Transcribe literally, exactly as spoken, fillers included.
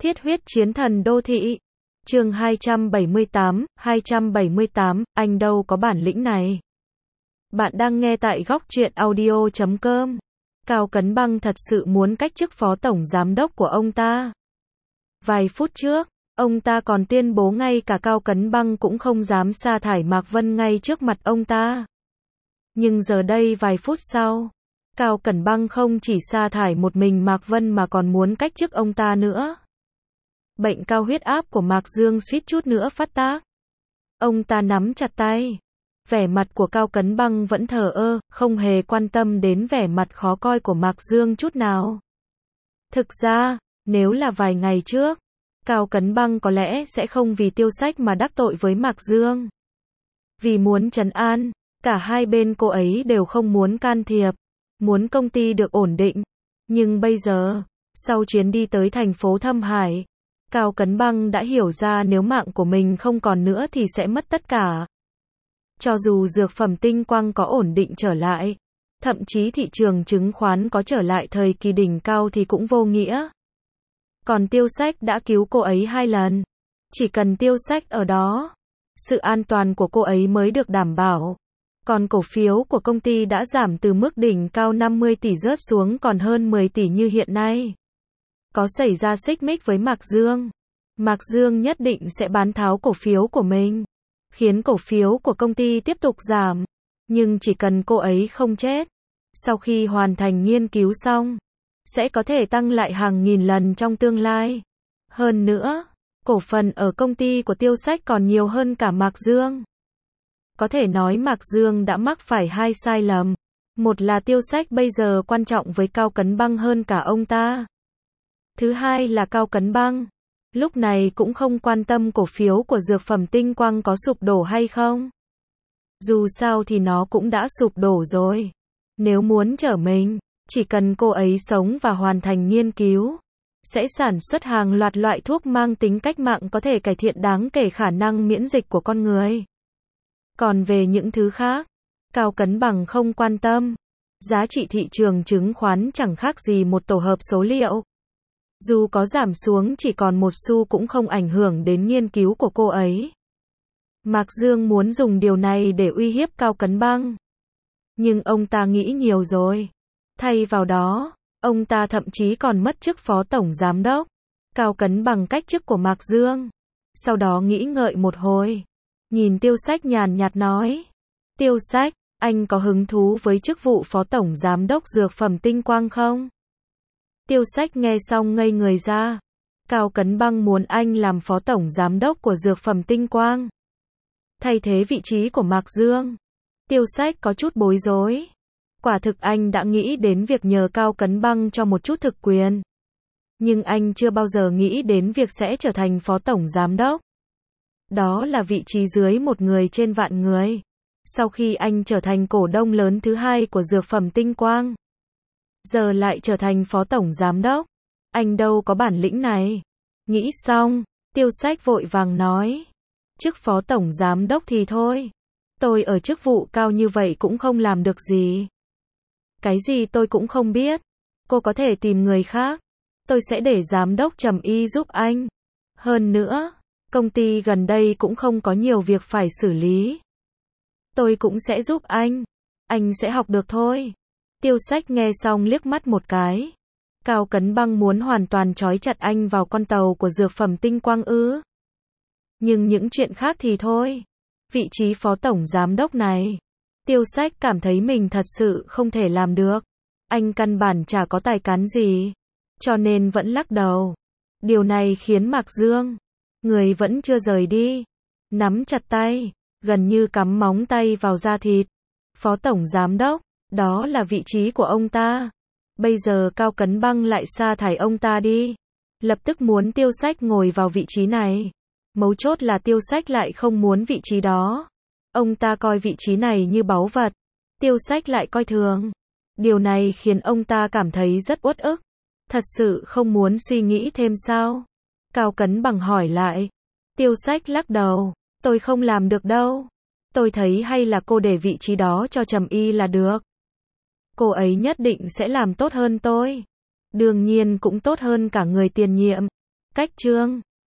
Thiết huyết chiến thần đô thị. Chương hai trăm bảy mươi tám, hai trăm bảy mươi tám, anh đâu có bản lĩnh này. Bạn đang nghe tại góc truyện audio chấm com. Cao Cấn Băng thật sự muốn cách chức phó tổng giám đốc của ông ta. Vài phút trước, ông ta còn tuyên bố ngay cả Cao Cấn Băng cũng không dám sa thải Mạc Vân ngay trước mặt ông ta. Nhưng giờ đây vài phút sau, Cao Cấn Băng không chỉ sa thải một mình Mạc Vân mà còn muốn cách chức ông ta nữa. Bệnh cao huyết áp của Mạc Dương suýt chút nữa phát tác. Ông ta nắm chặt tay. Vẻ mặt của Cao Cấn Băng vẫn thờ ơ, không hề quan tâm đến vẻ mặt khó coi của Mạc Dương chút nào. Thực ra, nếu là vài ngày trước, Cao Cấn Băng có lẽ sẽ không vì Tiêu Sách mà đắc tội với Mạc Dương. Vì muốn trấn an, cả hai bên cô ấy đều không muốn can thiệp, muốn công ty được ổn định. Nhưng bây giờ, sau chuyến đi tới thành phố Thâm Hải, Cao Cấn Băng đã hiểu ra nếu mạng của mình không còn nữa thì sẽ mất tất cả. Cho dù dược phẩm tinh quang có ổn định trở lại, thậm chí thị trường chứng khoán có trở lại thời kỳ đỉnh cao thì cũng vô nghĩa. Còn Tiêu Sách đã cứu cô ấy hai lần. Chỉ cần Tiêu Sách ở đó, sự an toàn của cô ấy mới được đảm bảo. Còn cổ phiếu của công ty đã giảm từ mức đỉnh cao năm mươi tỷ rớt xuống còn hơn mười tỷ như hiện nay. Có xảy ra xích mích với Mạc Dương, Mạc Dương nhất định sẽ bán tháo cổ phiếu của mình, khiến cổ phiếu của công ty tiếp tục giảm. Nhưng chỉ cần cô ấy không chết, sau khi hoàn thành nghiên cứu xong, sẽ có thể tăng lại hàng nghìn lần trong tương lai. Hơn nữa, cổ phần ở công ty của Tiêu Sách còn nhiều hơn cả Mạc Dương. Có thể nói Mạc Dương đã mắc phải hai sai lầm. Một là Tiêu Sách bây giờ quan trọng với Cao Cấn Băng hơn cả ông ta. Thứ hai là Cao Cấn Băng lúc này cũng không quan tâm cổ phiếu của dược phẩm tinh quang có sụp đổ hay không. Dù sao thì nó cũng đã sụp đổ rồi. Nếu muốn trở mình, chỉ cần cô ấy sống và hoàn thành nghiên cứu, sẽ sản xuất hàng loạt loại thuốc mang tính cách mạng có thể cải thiện đáng kể khả năng miễn dịch của con người. Còn về những thứ khác, Cao Cấn Băng không quan tâm. Giá trị thị trường chứng khoán chẳng khác gì một tổ hợp số liệu. Dù có giảm xuống chỉ còn một xu cũng không ảnh hưởng đến nghiên cứu của cô ấy. Mạc Dương muốn dùng điều này để uy hiếp Cao Cấn Băng. Nhưng ông ta nghĩ nhiều rồi. Thay vào đó, ông ta thậm chí còn mất chức phó tổng giám đốc. Cao Cấn Băng cách chức của Mạc Dương. Sau đó nghĩ ngợi một hồi. Nhìn Tiêu Sách nhàn nhạt nói. Tiêu Sách, anh có hứng thú với chức vụ phó tổng giám đốc dược phẩm tinh quang không? Tiêu Sách nghe xong ngây người ra. Cao Cấn Băng muốn anh làm phó tổng giám đốc của dược phẩm tinh quang, thay thế vị trí của Mạc Dương. Tiêu Sách có chút bối rối. Quả thực anh đã nghĩ đến việc nhờ Cao Cấn Băng cho một chút thực quyền. Nhưng anh chưa bao giờ nghĩ đến việc sẽ trở thành phó tổng giám đốc. Đó là vị trí dưới một người trên vạn người. Sau khi anh trở thành cổ đông lớn thứ hai của dược phẩm tinh quang, giờ lại trở thành phó tổng giám đốc. Anh đâu có bản lĩnh này. Nghĩ xong, Tiêu Sách vội vàng nói. Chức phó tổng giám đốc thì thôi. Tôi ở chức vụ cao như vậy cũng không làm được gì. Cái gì tôi cũng không biết. Cô có thể tìm người khác. Tôi sẽ để giám đốc Trầm Y giúp anh. Hơn nữa, công ty gần đây cũng không có nhiều việc phải xử lý. Tôi cũng sẽ giúp anh. Anh sẽ học được thôi. Tiêu Sách nghe xong liếc mắt một cái. Cao Cấn Băng muốn hoàn toàn trói chặt anh vào con tàu của dược phẩm tinh quang ư? Nhưng những chuyện khác thì thôi. Vị trí phó tổng giám đốc này, Tiêu Sách cảm thấy mình thật sự không thể làm được. Anh căn bản chả có tài cán gì, cho nên vẫn lắc đầu. Điều này khiến Mạc Dương, người vẫn chưa rời đi, nắm chặt tay, gần như cắm móng tay vào da thịt. Phó tổng giám đốc, đó là vị trí của ông ta. Bây giờ Cao Cấn Băng lại sa thải ông ta đi. Lập tức muốn Tiêu Sách ngồi vào vị trí này. Mấu chốt là Tiêu Sách lại không muốn vị trí đó. Ông ta coi vị trí này như báu vật. Tiêu Sách lại coi thường. Điều này khiến ông ta cảm thấy rất uất ức. Thật sự không muốn suy nghĩ thêm sao? Cao Cấn Băng hỏi lại. Tiêu Sách lắc đầu. Tôi không làm được đâu. Tôi thấy hay là cô để vị trí đó cho Trầm Y là được. Cô ấy nhất định sẽ làm tốt hơn tôi. Đương nhiên cũng tốt hơn cả người tiền nhiệm. Cách chương